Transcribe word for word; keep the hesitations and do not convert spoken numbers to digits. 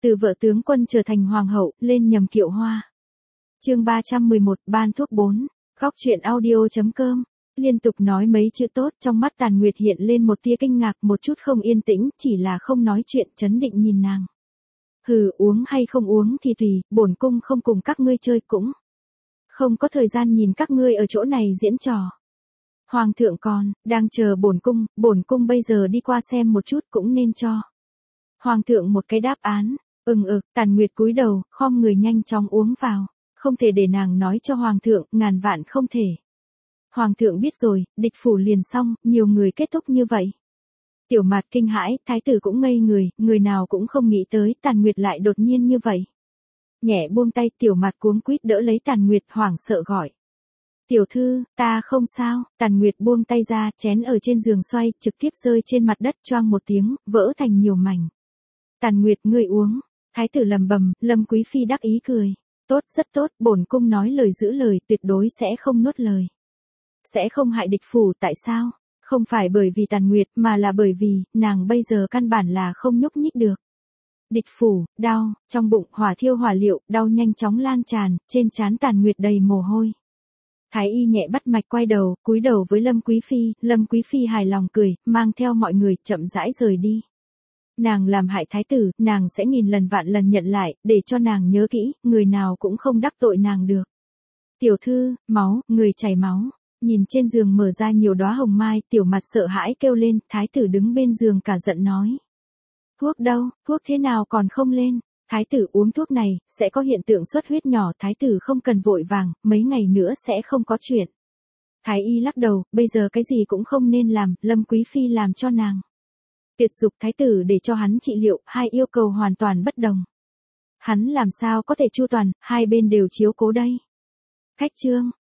Từ vợ tướng quân trở thành hoàng hậu, lên nhầm kiệu hoa. Chương ba trăm mười một, ban thuốc bốn. Khóc chuyện audio.com. Liên tục nói mấy chữ tốt, trong mắt Tàn Nguyệt hiện lên một tia kinh ngạc, một chút không yên tĩnh, chỉ là không nói chuyện, trấn định nhìn nàng. Hừ, uống hay không uống thì tùy, bổn cung không cùng các ngươi chơi cũng. Không có thời gian nhìn các ngươi ở chỗ này diễn trò. Hoàng thượng còn, đang chờ bổn cung, bổn cung bây giờ đi qua xem một chút cũng nên cho. Hoàng thượng một cái đáp án, ừng ực, Tàn Nguyệt cúi đầu, khom người nhanh chóng uống vào. Không thể để nàng nói cho Hoàng thượng, ngàn vạn không thể. Hoàng thượng biết rồi, địch phủ liền xong, nhiều người kết thúc như vậy. Tiểu Mạt kinh hãi, thái tử cũng ngây người, người nào cũng không nghĩ tới Tàn Nguyệt lại đột nhiên như vậy. Nhẹ buông tay, Tiểu Mạt cuống quýt đỡ lấy Tàn Nguyệt, hoảng sợ gọi. Tiểu thư, ta không sao. Tàn Nguyệt buông tay ra, chén ở trên giường xoay, trực tiếp rơi trên mặt đất, choang một tiếng, vỡ thành nhiều mảnh. Tàn Nguyệt, ngươi uống. Thái tử lầm bầm, Lâm Quý Phi đắc ý cười. Tốt, rất tốt, bổn cung nói lời giữ lời, tuyệt đối sẽ không nuốt lời. Sẽ không hại địch phủ, tại sao? Không phải bởi vì Tàn Nguyệt, mà là bởi vì, nàng bây giờ căn bản là không nhúc nhích được. Địch phủ, đau, trong bụng, hỏa thiêu hỏa liệu, đau nhanh chóng lan tràn, trên trán Tàn Nguyệt đầy mồ hôi. Thái y nhẹ bắt mạch quay đầu, cúi đầu với Lâm Quý Phi, Lâm Quý Phi hài lòng cười, mang theo mọi người, chậm rãi rời đi. Nàng làm hại thái tử, nàng sẽ nghìn lần vạn lần nhận lại, để cho nàng nhớ kỹ, người nào cũng không đắc tội nàng được. Tiểu thư, máu, người chảy máu. Nhìn trên giường mở ra nhiều đóa hồng mai, Tiểu Mạt sợ hãi kêu lên, thái tử đứng bên giường cả giận nói. Thuốc đâu, thuốc thế nào còn không lên? Thái tử uống thuốc này, sẽ có hiện tượng xuất huyết nhỏ, thái tử không cần vội vàng, mấy ngày nữa sẽ không có chuyện. Thái y lắc đầu, bây giờ cái gì cũng không nên làm, Lâm Quý Phi làm cho nàng. Tuyệt dục thái tử để cho hắn trị liệu, hai yêu cầu hoàn toàn bất đồng. Hắn làm sao có thể chu toàn, hai bên đều chiếu cố đây. Khách trương,